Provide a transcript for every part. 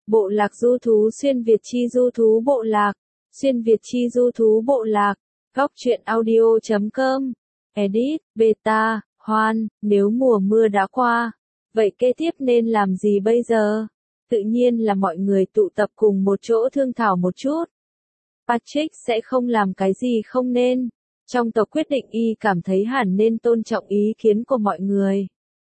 Bộ lạc du thú xuyên Việt chi du thú bộ lạc, xuyên Việt chi du thú bộ lạc, góc truyện audio.com, edit, beta, Hoan, nếu mùa mưa đã qua, vậy kế tiếp nên làm gì bây giờ? Tự nhiên là mọi người tụ tập cùng một chỗ thương thảo một chút. Patrick sẽ không làm cái gì không nên. Trong tộc quyết định y cảm thấy hẳn nên tôn trọng ý kiến của mọi người.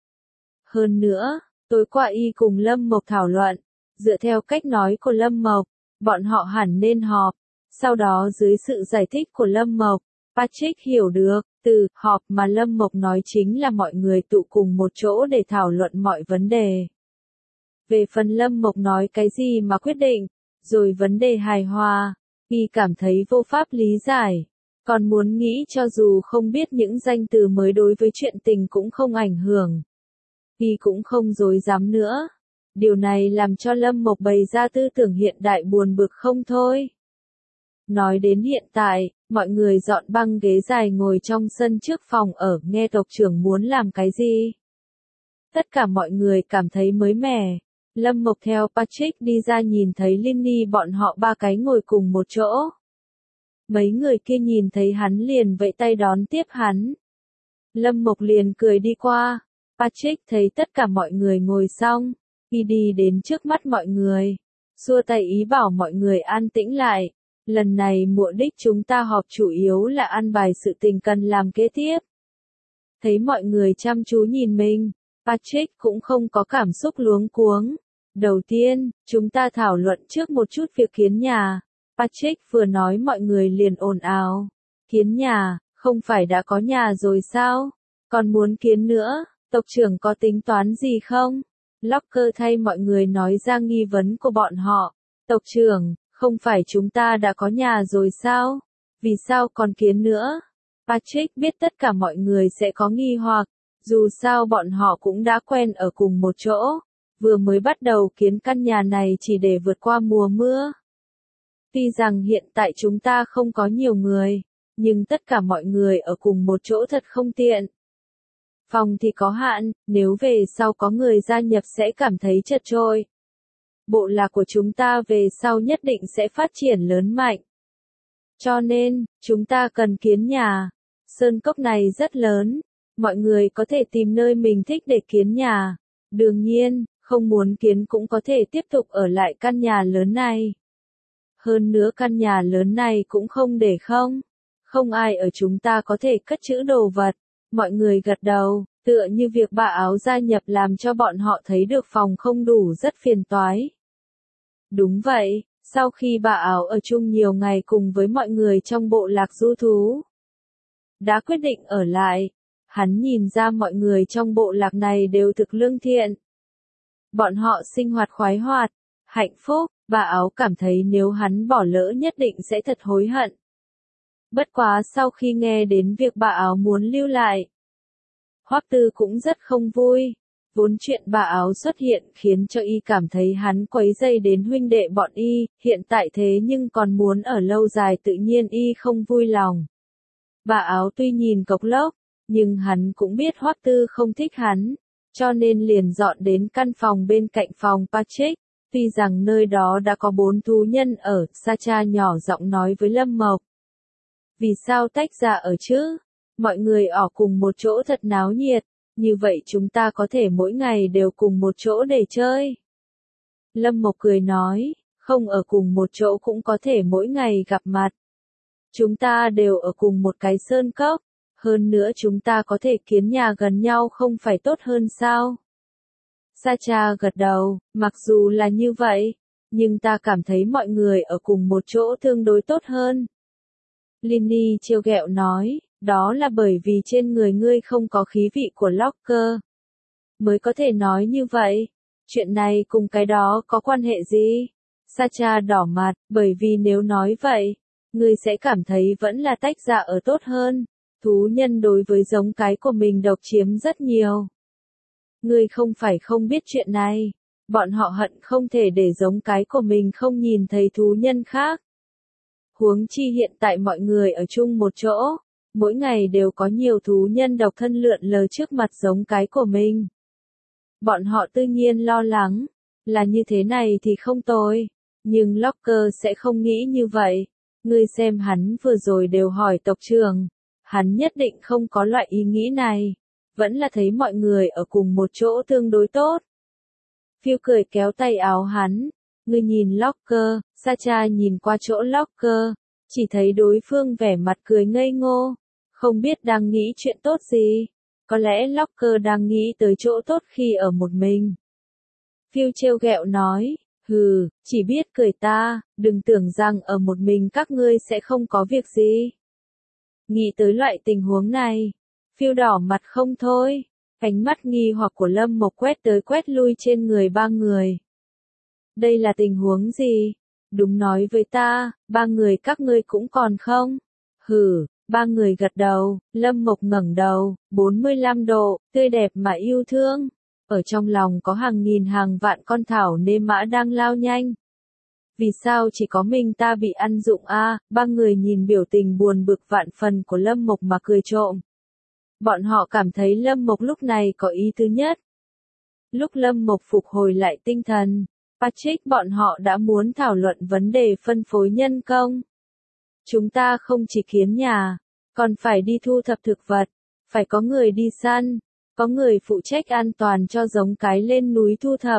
Hơn nữa, tối qua y cùng Lâm Mộc thảo luận, dựa theo cách nói của Lâm Mộc, bọn họ hẳn nên họp. Sau đó dưới sự giải thích của Lâm Mộc, Patrick hiểu được, từ họp mà Lâm Mộc nói chính là mọi người tụ cùng một chỗ để thảo luận mọi vấn đề. Về phần Lâm Mộc nói cái gì mà quyết định, rồi vấn đề hài hòa, y cảm thấy vô pháp lý giải. Còn muốn nghĩ cho dù không biết những danh từ mới đối với chuyện tình cũng không ảnh hưởng. Y cũng không dối dám nữa. Điều này làm cho Lâm Mộc bày ra tư tưởng hiện đại buồn bực không thôi. Nói đến hiện tại, mọi người dọn băng ghế dài ngồi trong sân trước phòng ở nghe tộc trưởng muốn làm cái gì. Tất cả mọi người cảm thấy mới mẻ. Lâm Mộc theo Patrick đi ra nhìn thấy Linny bọn họ ba cái ngồi cùng một chỗ. Mấy người kia nhìn thấy hắn liền vẫy tay đón tiếp hắn. Lâm Mộc liền cười đi qua. Patrick thấy tất cả mọi người ngồi xong, y đi đến trước mắt mọi người, xua tay ý bảo mọi người an tĩnh lại. Lần này mục đích chúng ta họp chủ yếu là an bài sự tình cần làm kế tiếp. Thấy mọi người chăm chú nhìn mình, Patrick cũng không có cảm xúc luống cuống. Đầu tiên, chúng ta thảo luận trước một chút việc kiến nhà. Patrick vừa nói mọi người liền ồn ào. Kiến nhà, không phải đã có nhà rồi sao? Còn muốn kiến nữa, tộc trưởng có tính toán gì không? Locker thay mọi người nói ra nghi vấn của bọn họ. Tộc trưởng, không phải chúng ta đã có nhà rồi sao? Vì sao còn kiến nữa? Patrick biết tất cả mọi người sẽ có nghi hoặc, dù sao bọn họ cũng đã quen ở cùng một chỗ. Vừa mới bắt đầu kiến căn nhà này chỉ để vượt qua mùa mưa. Tuy rằng hiện tại chúng ta không có nhiều người, nhưng tất cả mọi người ở cùng một chỗ thật không tiện. Phòng thì có hạn, nếu về sau có người gia nhập sẽ cảm thấy chật chội. Bộ lạc của chúng ta về sau nhất định sẽ phát triển lớn mạnh. Cho nên, chúng ta cần kiến nhà. Sơn cốc này rất lớn, mọi người có thể tìm nơi mình thích để kiến nhà. Đương nhiên, không muốn kiến cũng có thể tiếp tục ở lại căn nhà lớn này. Hơn nữa căn nhà lớn này cũng không để không. Không ai ở chúng ta có thể cất trữ đồ vật. Mọi người gật đầu, tựa như việc bà áo gia nhập làm cho bọn họ thấy được phòng không đủ rất phiền toái. Đúng vậy, sau khi bà áo ở chung nhiều ngày cùng với mọi người trong bộ lạc du thú, đã quyết định ở lại. Hắn nhìn ra mọi người trong bộ lạc này đều thực lương thiện. Bọn họ sinh hoạt khoái hoạt, hạnh phúc, bà áo cảm thấy nếu hắn bỏ lỡ nhất định sẽ thật hối hận. Bất quá sau khi nghe đến việc bà áo muốn lưu lại, Hoắc Tư cũng rất không vui. Vốn chuyện bà áo xuất hiện khiến cho y cảm thấy hắn quấy rầy đến huynh đệ bọn y, hiện tại thế nhưng còn muốn ở lâu dài tự nhiên y không vui lòng. Bà áo tuy nhìn cộc lốc, nhưng hắn cũng biết Hoắc Tư không thích hắn, cho nên liền dọn đến căn phòng bên cạnh phòng Patrick. Tuy rằng nơi đó đã có 4 thú nhân ở, Sacha nhỏ giọng nói với Lâm Mộc. Vì sao tách ra ở chứ? Mọi người ở cùng một chỗ thật náo nhiệt, như vậy chúng ta có thể mỗi ngày đều cùng một chỗ để chơi. Lâm Mộc cười nói, không ở cùng một chỗ cũng có thể mỗi ngày gặp mặt. Chúng ta đều ở cùng một cái sơn cốc, hơn nữa chúng ta có thể kiến nhà gần nhau không phải tốt hơn sao? Sacha gật đầu, mặc dù là như vậy, nhưng ta cảm thấy mọi người ở cùng một chỗ tương đối tốt hơn. Linny trêu ghẹo nói, đó là bởi vì trên người ngươi không có khí vị của Locker. Mới có thể nói như vậy. Chuyện này cùng cái đó có quan hệ gì? Sacha đỏ mặt, bởi vì nếu nói vậy, ngươi sẽ cảm thấy vẫn là tách ra ở tốt hơn. Thú nhân đối với giống cái của mình độc chiếm rất nhiều. Ngươi không phải không biết chuyện này. Bọn họ hận không thể để giống cái của mình không nhìn thấy thú nhân khác. Huống chi hiện tại mọi người ở chung một chỗ, mỗi ngày đều có nhiều thú nhân độc thân lượn lờ trước mặt giống cái của mình. Bọn họ tự nhiên lo lắng, là như thế này thì không tồi. Nhưng Locker sẽ không nghĩ như vậy. Ngươi xem hắn vừa rồi đều hỏi tộc trưởng. Hắn nhất định không có loại ý nghĩ này. Vẫn là thấy mọi người ở cùng một chỗ tương đối tốt. Phil cười kéo tay áo hắn. Ngươi nhìn Locker, Sacha nhìn qua chỗ Locker. Chỉ thấy đối phương vẻ mặt cười ngây ngô. Không biết đang nghĩ chuyện tốt gì. Có lẽ Locker đang nghĩ tới chỗ tốt khi ở một mình. Phil trêu ghẹo nói. Hừ, chỉ biết cười ta, đừng tưởng rằng ở một mình các ngươi sẽ không có việc gì. Nghĩ tới loại tình huống này, Phil đỏ mặt không thôi, ánh mắt nghi hoặc của Lâm Mộc quét tới quét lui trên người ba người. Đây là tình huống gì? Đúng nói với ta, ba người các ngươi cũng còn không? Hừ, ba người gật đầu, Lâm Mộc ngẩng đầu, 45 độ, tươi đẹp mà yêu thương. Ở trong lòng có hàng nghìn hàng vạn con thảo nê mã đang lao nhanh. Vì sao chỉ có mình ta bị ăn dụng a? Ba người nhìn biểu tình buồn bực vạn phần của Lâm Mộc mà cười trộm. Bọn họ cảm thấy Lâm Mộc lúc này có ý tứ nhất. Lúc Lâm Mộc phục hồi lại tinh thần, Patrick bọn họ đã muốn thảo luận vấn đề phân phối nhân công. Chúng ta không chỉ kiến nhà, còn phải đi thu thập thực vật, phải có người đi săn. Có người phụ trách an toàn cho giống cái lên núi thu thập.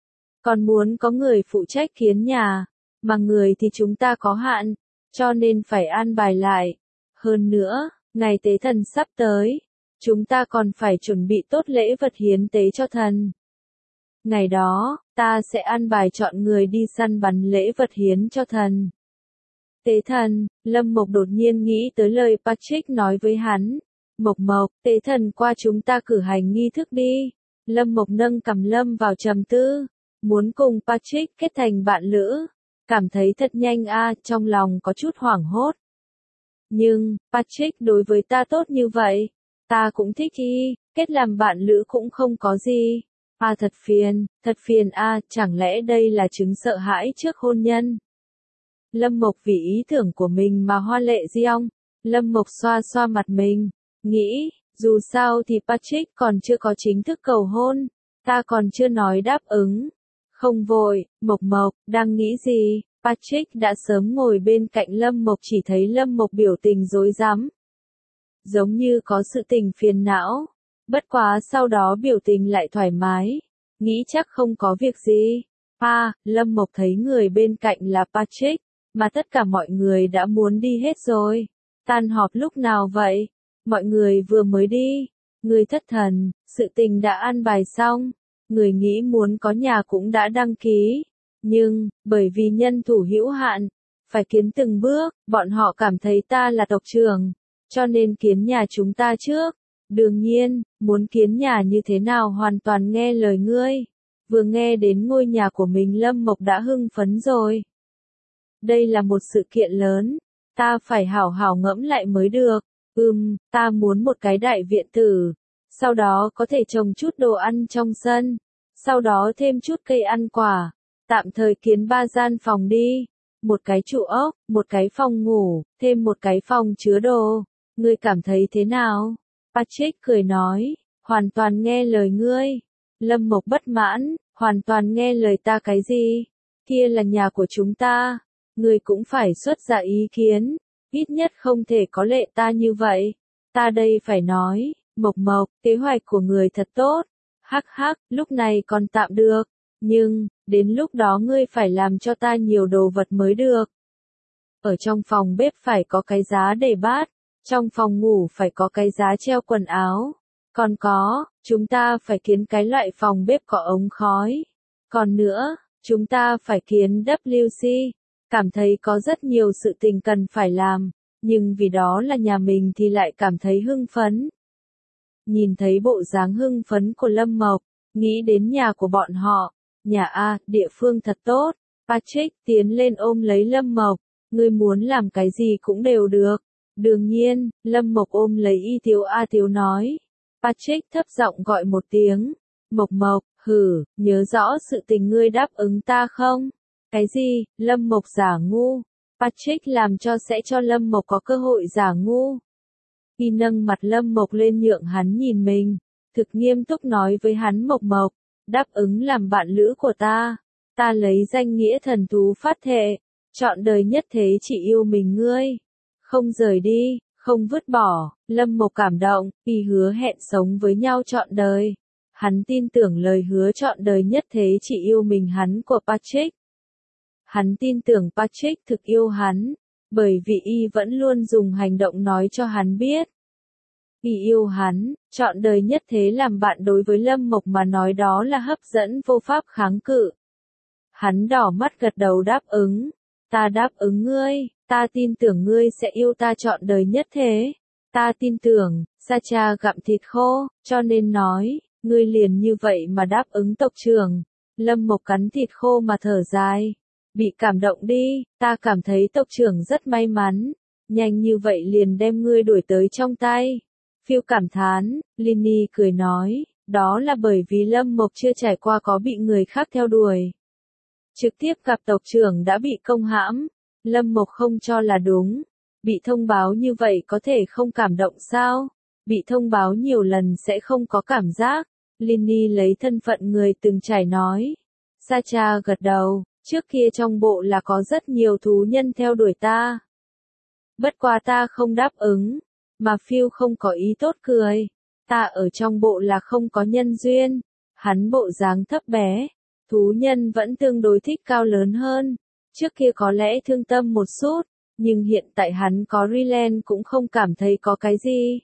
Còn muốn có người phụ trách kiến nhà, mà người thì chúng ta có hạn, cho nên phải an bài lại. Hơn nữa, ngày tế thần sắp tới, chúng ta còn phải chuẩn bị tốt lễ vật hiến tế cho thần. Ngày đó, ta sẽ an bài chọn người đi săn bắn lễ vật hiến cho thần. Tế thần, Lâm Mộc đột nhiên nghĩ tới lời Patrick nói với hắn. Mộc Mộc, tế thần qua chúng ta cử hành nghi thức đi. Lâm Mộc nâng cằm lâm vào trầm tư. Muốn cùng Patrick kết thành bạn lữ. Cảm thấy thật nhanh trong lòng có chút hoảng hốt. Nhưng, Patrick đối với ta tốt như vậy. Ta cũng thích kết làm bạn lữ cũng không có gì. Thật phiền chẳng lẽ đây là chứng sợ hãi trước hôn nhân. Lâm Mộc vì ý tưởng của mình mà hoa lệ diong. Lâm Mộc xoa xoa mặt mình. Nghĩ, dù sao thì Patrick còn chưa có chính thức cầu hôn, ta còn chưa nói đáp ứng. Không vội, Mộc Mộc, đang nghĩ gì? Patrick đã sớm ngồi bên cạnh Lâm Mộc chỉ thấy Lâm Mộc biểu tình rối rắm. Giống như có sự tình phiền não. Bất quá sau đó biểu tình lại thoải mái. Nghĩ chắc không có việc gì. Lâm Mộc thấy người bên cạnh là Patrick, mà tất cả mọi người đã muốn đi hết rồi. Tan họp lúc nào vậy? Mọi người vừa mới đi. Người thất thần, sự tình đã an bài xong. Người nghĩ muốn có nhà cũng đã đăng ký. Nhưng, bởi vì nhân thủ hữu hạn, phải kiến từng bước, bọn họ cảm thấy ta là tộc trưởng. Cho nên kiến nhà chúng ta trước. Đương nhiên, muốn kiến nhà như thế nào hoàn toàn nghe lời ngươi. Vừa nghe đến ngôi nhà của mình Lâm Mộc đã hưng phấn rồi. Đây là một sự kiện lớn. Ta phải hảo hảo ngẫm lại mới được. Ta muốn một cái đại viện tử. Sau đó có thể trồng chút đồ ăn trong sân. Sau đó thêm chút cây ăn quả. Tạm thời kiến 3 gian phòng đi. Một cái trụ ốc, một cái phòng ngủ, thêm một cái phòng chứa đồ. Ngươi cảm thấy thế nào? Patrick cười nói, hoàn toàn nghe lời ngươi. Lâm Mộc bất mãn, hoàn toàn nghe lời ta cái gì? Kia là nhà của chúng ta. Ngươi cũng phải xuất ra ý kiến. Ít nhất không thể có lệ ta như vậy. Ta đây phải nói, Mộc Mộc, kế hoạch của người thật tốt. Hắc hắc, lúc này còn tạm được. Nhưng, đến lúc đó ngươi phải làm cho ta nhiều đồ vật mới được. Ở trong phòng bếp phải có cái giá để bát. Trong phòng ngủ phải có cái giá treo quần áo. Còn có, chúng ta phải kiến cái loại phòng bếp có ống khói. Còn nữa, chúng ta phải kiến WC. Cảm thấy có rất nhiều sự tình cần phải làm, nhưng vì đó là nhà mình thì lại cảm thấy hưng phấn. Nhìn thấy bộ dáng hưng phấn của Lâm Mộc, nghĩ đến nhà của bọn họ. Nhà địa phương thật tốt. Patrick tiến lên ôm lấy Lâm Mộc. Ngươi muốn làm cái gì cũng đều được. Đương nhiên, Lâm Mộc ôm lấy Y Thiếu nói. Patrick thấp giọng gọi một tiếng. Mộc Mộc, nhớ rõ sự tình ngươi đáp ứng ta không? Cái gì? Lâm Mộc giả ngu. Patrick làm sẽ cho Lâm Mộc có cơ hội giả ngu. Y nâng mặt Lâm Mộc lên nhượng hắn nhìn mình. Thực nghiêm túc nói với hắn Mộc Mộc. đáp ứng làm bạn lữ của ta. Ta lấy danh nghĩa thần thú phát thệ, trọn đời nhất thế chỉ yêu mình ngươi, không rời đi, không vứt bỏ. Lâm Mộc cảm động, y hứa hẹn sống với nhau trọn đời. Hắn tin tưởng lời hứa trọn đời nhất thế chỉ yêu mình hắn của Patrick. Hắn tin tưởng Patrick thực yêu hắn, bởi vì y vẫn luôn dùng hành động nói cho hắn biết. Y yêu hắn, trọn đời nhất thế làm bạn đối với Lâm Mộc mà nói đó là hấp dẫn vô pháp kháng cự. Hắn đỏ mắt gật đầu đáp ứng. Ta đáp ứng ngươi, ta tin tưởng ngươi sẽ yêu ta trọn đời nhất thế. Ta tin tưởng, Sacha gặm thịt khô, cho nên nói, ngươi liền như vậy mà đáp ứng tộc trưởng. Lâm Mộc cắn thịt khô mà thở dài. Bị cảm động đi, ta cảm thấy tộc trưởng rất may mắn. Nhanh như vậy liền đem ngươi đuổi tới trong tay. Phiêu cảm thán, Linny cười nói, đó là bởi vì Lâm Mộc chưa trải qua có bị người khác theo đuổi. Trực tiếp gặp tộc trưởng đã bị công hãm, Lâm Mộc không cho là đúng. Bị thông báo như vậy có thể không cảm động sao? Bị thông báo nhiều lần sẽ không có cảm giác. Linny lấy thân phận người từng trải nói. Sacha gật đầu, trước kia trong bộ là có rất nhiều thú nhân theo đuổi ta. Bất quá ta không đáp ứng, mà Phil không có ý tốt cười. Ta ở trong bộ là không có nhân duyên. Hắn bộ dáng thấp bé. Thú nhân vẫn tương đối thích cao lớn hơn. Trước kia có lẽ thương tâm một chút, nhưng hiện tại hắn có Ryland cũng không cảm thấy có cái gì.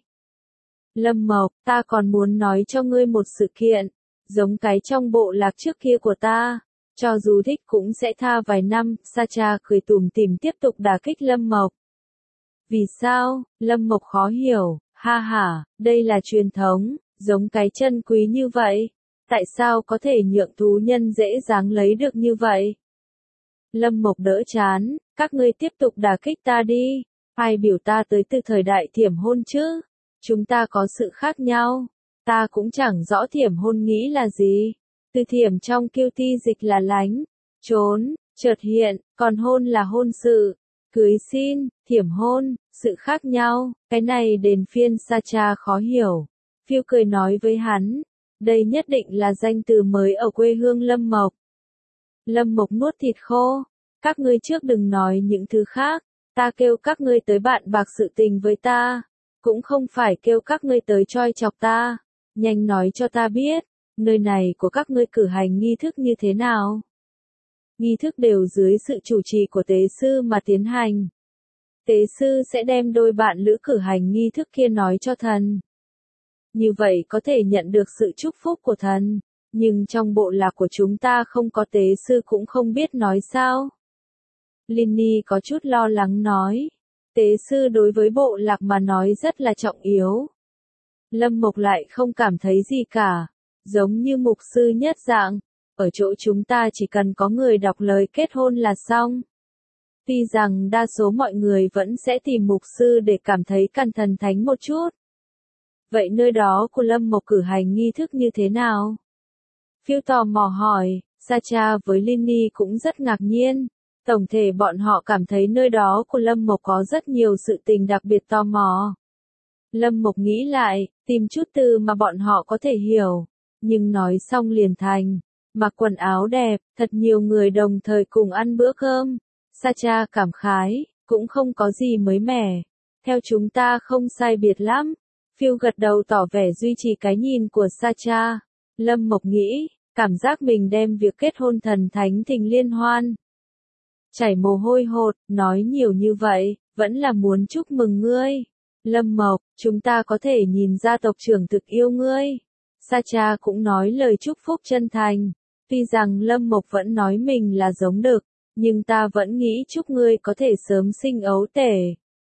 Lâm Mộc, ta còn muốn nói cho ngươi một sự kiện, giống cái trong bộ lạc trước kia của ta, cho dù thích cũng sẽ tha vài năm. Sacha cười tủm tỉm tiếp tục đả kích Lâm Mộc. Vì sao? Lâm Mộc khó hiểu, ha ha, đây là truyền thống, giống cái chân quý như vậy. Tại sao có thể nhượng thú nhân dễ dàng lấy được như vậy? Lâm Mộc đỡ chán, các ngươi tiếp tục đả kích ta đi. Ai biểu ta tới từ thời đại thiểm hôn chứ? Chúng ta có sự khác nhau. Ta cũng chẳng rõ thiểm hôn nghĩ là gì. Từ thiểm trong kiêu ti dịch là lánh, trốn, chợt hiện, còn hôn là hôn sự. Cưới xin, thiểm hôn, sự khác nhau. Cái này đến phiên Sacha khó hiểu. Phiêu cười nói với hắn. Đây nhất định là danh từ mới ở quê hương Lâm Mộc. Lâm Mộc nuốt thịt khô. Các ngươi trước đừng nói những thứ khác. Ta kêu các ngươi tới bạn bạc sự tình với ta. Cũng không phải kêu các ngươi tới choi chọc ta. Nhanh nói cho ta biết. Nơi này của các ngươi cử hành nghi thức như thế nào? Nghi thức đều dưới sự chủ trì của tế sư mà tiến hành. Tế sư sẽ đem đôi bạn lữ cử hành nghi thức kia nói cho thần. Như vậy có thể nhận được sự chúc phúc của thần. Nhưng trong bộ lạc của chúng ta không có tế sư cũng không biết nói sao. Linny có chút lo lắng nói. Tế sư đối với bộ lạc mà nói rất là trọng yếu. Lâm Mộc lại không cảm thấy gì cả. Giống như mục sư nhất dạng. Ở chỗ chúng ta chỉ cần có người đọc lời kết hôn là xong. Tuy rằng đa số mọi người vẫn sẽ tìm mục sư để cảm thấy cẩn thần thánh một chút. Vậy nơi đó của Lâm Mộc cử hành nghi thức như thế nào? Phiêu tò mò hỏi, Sacha với Linny cũng rất ngạc nhiên. Tổng thể bọn họ cảm thấy nơi đó của Lâm Mộc có rất nhiều sự tình đặc biệt tò mò. Lâm Mộc nghĩ lại, tìm chút từ mà bọn họ có thể hiểu. Nhưng nói xong liền thành. Mặc quần áo đẹp, thật nhiều người đồng thời cùng ăn bữa cơm. Sacha cảm khái, cũng không có gì mới mẻ. Theo chúng ta không sai biệt lắm. Phiêu gật đầu tỏ vẻ duy trì cái nhìn của Sacha. Lâm Mộc nghĩ, cảm giác mình đem việc kết hôn thần thánh thình liên hoan. Chảy mồ hôi hột, nói nhiều như vậy, vẫn là muốn chúc mừng ngươi. Lâm Mộc, chúng ta có thể nhìn ra tộc trưởng thực yêu ngươi. Sacha cũng nói lời chúc phúc chân thành. Tuy rằng Lâm Mộc vẫn nói mình là giống đực, nhưng ta vẫn nghĩ chúc ngươi có thể sớm sinh ấu tể.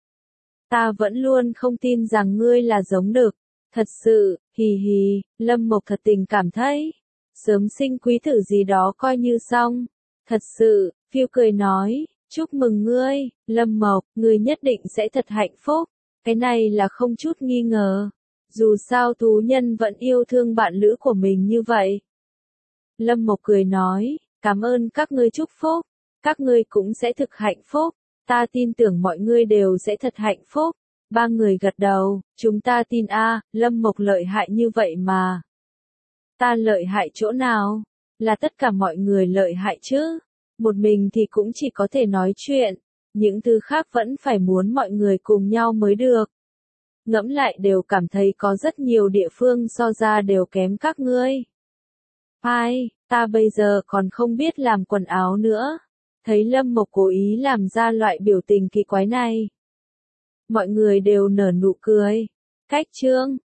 Ta vẫn luôn không tin rằng ngươi là giống đực. Thật sự, hì hì, Lâm Mộc thật tình cảm thấy. Sớm sinh quý tử gì đó coi như xong. Thật sự, Phiêu cười nói, chúc mừng ngươi, Lâm Mộc, ngươi nhất định sẽ thật hạnh phúc. Cái này là không chút nghi ngờ. Dù sao thú nhân vẫn yêu thương bạn lữ của mình như vậy. Lâm Mộc cười nói, cảm ơn các ngươi chúc phúc. Các ngươi cũng sẽ thực hạnh phúc. Ta tin tưởng mọi ngươi đều sẽ thật hạnh phúc. Ba người gật đầu, chúng ta tin Lâm Mộc lợi hại như vậy mà. Ta lợi hại chỗ nào? Là tất cả mọi người lợi hại chứ. Một mình thì cũng chỉ có thể nói chuyện. Những thứ khác vẫn phải muốn mọi người cùng nhau mới được. Ngẫm lại đều cảm thấy có rất nhiều địa phương so ra đều kém các ngươi. Ai, ta bây giờ còn không biết làm quần áo nữa. Thấy Lâm Mộc cố ý làm ra loại biểu tình kỳ quái này. Mọi người đều nở nụ cười. Cách chương